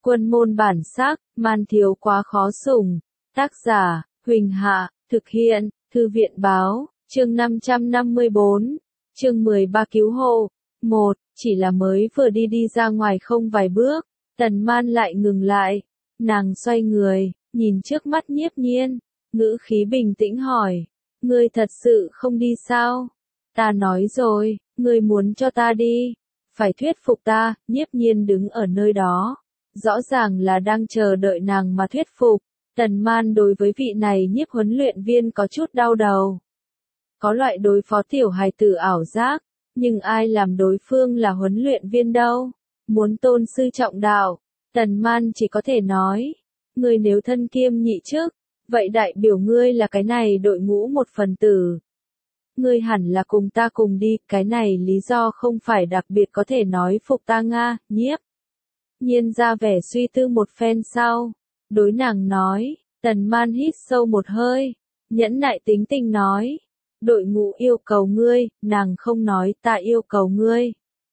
Quân môn bản sắc, man thiếu quá khó sủng. Tác giả, Huỳnh Hạ, thực hiện, Thư viện báo, chương 554, chương 13 cứu hộ. 1. Chỉ là mới vừa đi ra ngoài không vài bước, Tần Man lại ngừng lại. Nàng xoay người, nhìn trước mắt Nhiếp Nhiên, ngữ khí bình tĩnh hỏi, ngươi thật sự không đi sao? Ta nói rồi, ngươi muốn cho ta đi, phải thuyết phục ta. Nhiếp Nhiên đứng ở nơi đó, rõ ràng là đang chờ đợi nàng mà thuyết phục. Tần Man đối với vị này Nhiếp huấn luyện viên có chút đau đầu. Có loại đối phó tiểu hài tử ảo giác, nhưng ai làm đối phương là huấn luyện viên đâu? Muốn tôn sư trọng đạo, Tần Man chỉ có thể nói, ngươi nếu thân kiêm nhị chức, vậy đại biểu ngươi là cái này đội ngũ một phần tử. Ngươi hẳn là cùng ta cùng đi, cái này lý do không phải đặc biệt có thể nói phục ta Nga. Nhiếp Nhiên ra vẻ suy tư một phen sau, đối nàng nói. Tần Man hít sâu một hơi, nhẫn nại tính tình nói, đội ngũ yêu cầu ngươi, nàng không nói ta yêu cầu ngươi.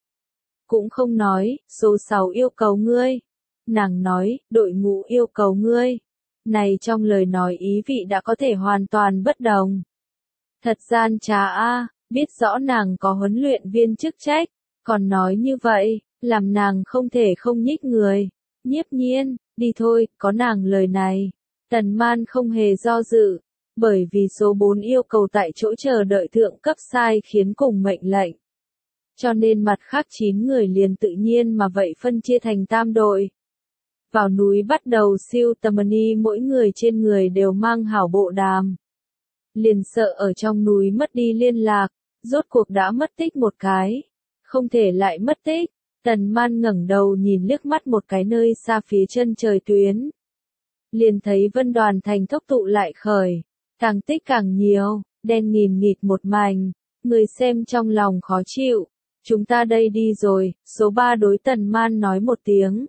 Cũng không nói, số 6 yêu cầu ngươi. Nàng nói, đội ngũ yêu cầu ngươi. Này trong lời nói ý vị đã có thể hoàn toàn bất đồng. Thật gian trá a, biết rõ nàng có huấn luyện viên chức trách, còn nói như vậy, làm nàng không thể không nhích người. Nhiếp Nhiên, đi thôi, có nàng lời này. Tần Man không hề do dự, bởi vì số 4 yêu cầu tại chỗ chờ đợi thượng cấp sai khiến cùng mệnh lệnh. Cho nên mặt khác 9 người liền tự nhiên mà vậy phân chia thành tam đội. Vào núi bắt đầu siêu tầm mỗi người trên người đều mang hảo bộ đàm. Liền sợ ở trong núi mất đi liên lạc, rốt cuộc đã mất tích một cái. Không thể lại mất tích, Tần Man ngẩng đầu nhìn liếc mắt một cái nơi xa phía chân trời tuyến. Liền thấy vân đoàn thành thốc tụ lại khởi, càng tích càng nhiều, đen nghìn nghịt một mảnh, người xem trong lòng khó chịu. Chúng ta đây đi rồi, số 3 đối Tần Man nói một tiếng.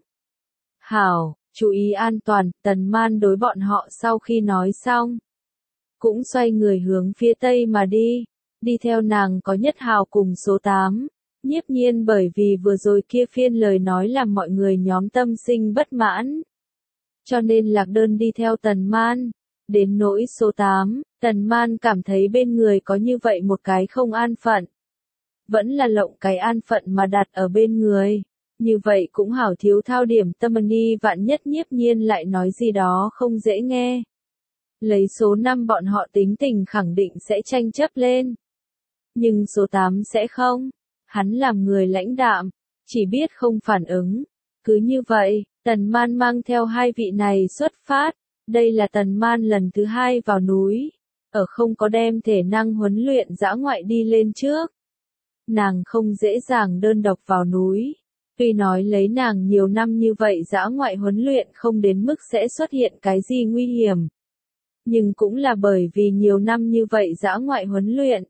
Hảo, chú ý an toàn, Tần Man đối bọn họ sau khi nói xong. Cũng xoay người hướng phía tây mà đi theo nàng có Nhất Hào cùng số 8. Nhiếp Nhiên bởi vì vừa rồi kia phiên lời nói làm mọi người nhóm tâm sinh bất mãn. Cho nên lạc đơn đi theo Tần Man. Đến nỗi số 8, Tần Man cảm thấy bên người có như vậy một cái không an phận. Vẫn là lộng cái an phận mà đặt ở bên người. Như vậy cũng hảo thiếu thao điểm tâm vạn nhất Nhiếp Nhiên lại nói gì đó không dễ nghe. Lấy số 5 bọn họ tính tình khẳng định sẽ tranh chấp lên. Nhưng số 8 sẽ không. Hắn làm người lãnh đạm, chỉ biết không phản ứng. Cứ như vậy, Tần Man mang theo hai vị này xuất phát. Đây là Tần Man lần thứ 2 vào núi. Ở không có đem thể năng huấn luyện dã ngoại đi lên trước. Nàng không dễ dàng đơn độc vào núi. Tuy nói lấy nàng nhiều năm như vậy dã ngoại huấn luyện không đến mức sẽ xuất hiện cái gì nguy hiểm. Nhưng cũng là bởi vì nhiều năm như vậy dã ngoại huấn luyện.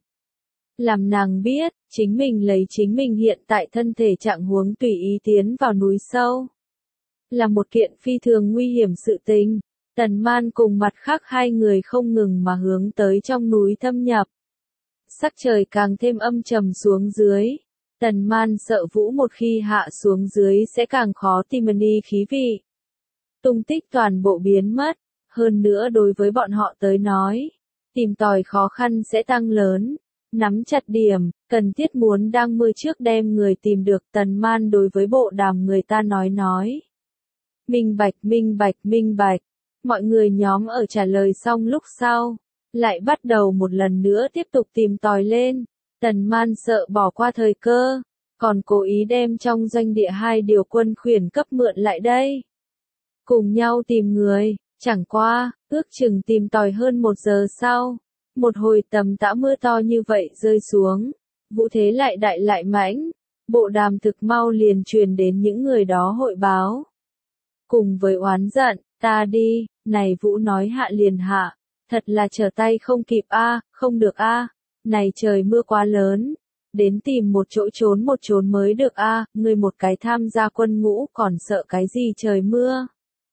Làm nàng biết, chính mình lấy chính mình hiện tại thân thể trạng huống tùy ý tiến vào núi sâu. Là một kiện phi thường nguy hiểm sự tình. Tần Man cùng mặt khác hai người không ngừng mà hướng tới trong núi thâm nhập. Sắc trời càng thêm âm trầm xuống dưới. Tần Man sợ Vũ một khi hạ xuống dưới sẽ càng khó tìm khí vị. Tung tích toàn bộ biến mất. Hơn nữa đối với bọn họ tới nói, tìm tòi khó khăn sẽ tăng lớn. Nắm chặt điểm, cần thiết muốn đang mưa trước đem người tìm được. Tần Man đối với bộ đàm người ta nói. Minh bạch, minh bạch, minh bạch. Mọi người nhóm ở trả lời xong lúc sau, lại bắt đầu một lần nữa tiếp tục tìm tòi lên. Tần Man sợ bỏ qua thời cơ, còn cố ý đem trong doanh địa 2 điều quân khuyển cấp mượn lại đây. Cùng nhau tìm người, chẳng qua, ước chừng tìm tòi hơn 1 giờ sau. Một hồi tầm tã mưa to như vậy rơi xuống, vũ thế lại đại lại mãnh, bộ đàm thực mau liền truyền đến những người đó hội báo. Cùng với oán giận, ta đi, này Vũ nói hạ liền hạ, thật là trở tay không kịp a, không được a, này trời mưa quá lớn, đến tìm một chỗ trốn mới được a, ngươi một cái tham gia quân ngũ còn sợ cái gì trời mưa.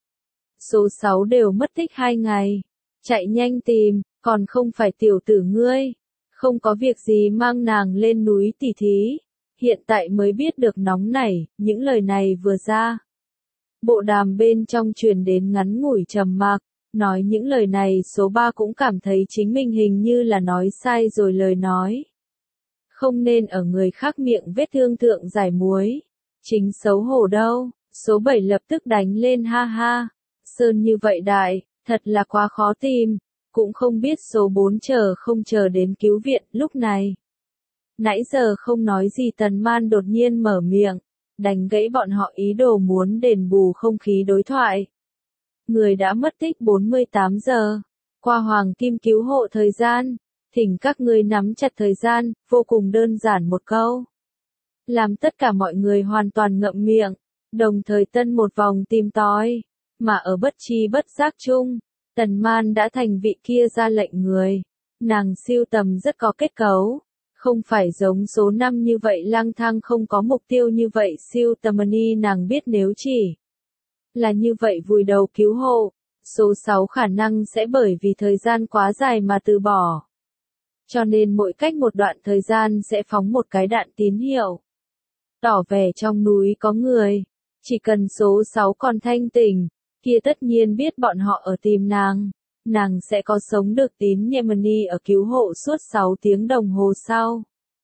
Số 6 đều mất tích 2 ngày, chạy nhanh tìm. Còn không phải tiểu tử ngươi, không có việc gì mang nàng lên núi tỉ thí, hiện tại mới biết được nóng nảy, những lời này vừa ra. Bộ đàm bên trong truyền đến ngắn ngủi trầm mặc, nói những lời này số 3 cũng cảm thấy chính mình hình như là nói sai rồi lời nói. Không nên ở người khác miệng vết thương thượng giải muối. Chính xấu hổ đâu, số 7 lập tức đánh lên ha ha. Sơn như vậy đại, thật là quá khó tìm, cũng không biết số 4 chờ không chờ đến cứu viện lúc này. Nãy giờ không nói gì Tần Man đột nhiên mở miệng, đánh gãy bọn họ ý đồ muốn đền bù không khí đối thoại. Người đã mất tích 48 giờ, qua hoàng kim cứu hộ thời gian, thỉnh các ngươi nắm chặt thời gian, vô cùng đơn giản một câu. Làm tất cả mọi người hoàn toàn ngậm miệng, đồng thời tân một vòng tìm tòi, mà ở bất tri bất giác chung, Tần Man đã thành vị kia ra lệnh người. Nàng siêu tầm rất có kết cấu, không phải giống số 5 như vậy lang thang không có mục tiêu như vậy siêu tầm nàng biết nếu chỉ là như vậy vùi đầu cứu hộ, số 6 khả năng sẽ bởi vì thời gian quá dài mà từ bỏ. Cho nên mỗi cách một đoạn thời gian sẽ phóng một cái đạn tín hiệu. Tỏ vẻ trong núi có người, chỉ cần số 6 còn thanh tỉnh, kia tất nhiên biết bọn họ ở tìm nàng sẽ có sống được tín Yemeni ở cứu hộ suốt 6 tiếng đồng hồ sau.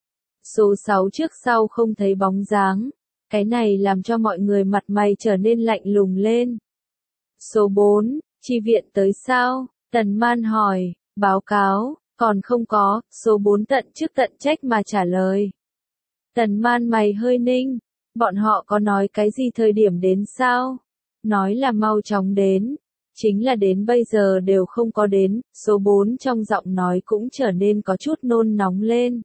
Số 6 trước sau không thấy bóng dáng, cái này làm cho mọi người mặt mày trở nên lạnh lùng lên. Số 4, chi viện tới sao? Tần Man hỏi, báo cáo, còn không có, số 4 tận chức tận trách mà trả lời. Tần Man mày hơi ninh, bọn họ có nói cái gì thời điểm đến sao? Nói là mau chóng đến, chính là đến bây giờ đều không có đến, số 4 trong giọng nói cũng trở nên có chút nôn nóng lên.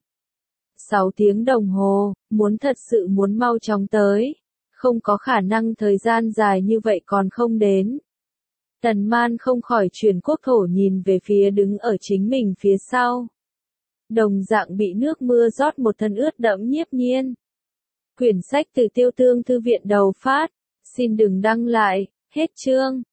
6 tiếng đồng hồ, muốn thật sự muốn mau chóng tới, không có khả năng thời gian dài như vậy còn không đến. Tần Man không khỏi chuyển quốc thổ nhìn về phía đứng ở chính mình phía sau. Đồng dạng bị nước mưa rót một thân ướt đẫm Nhiếp Nhiên. Quyển sách từ Tiêu Tương Thư viện đầu phát, xin đừng đăng lại, hết chương.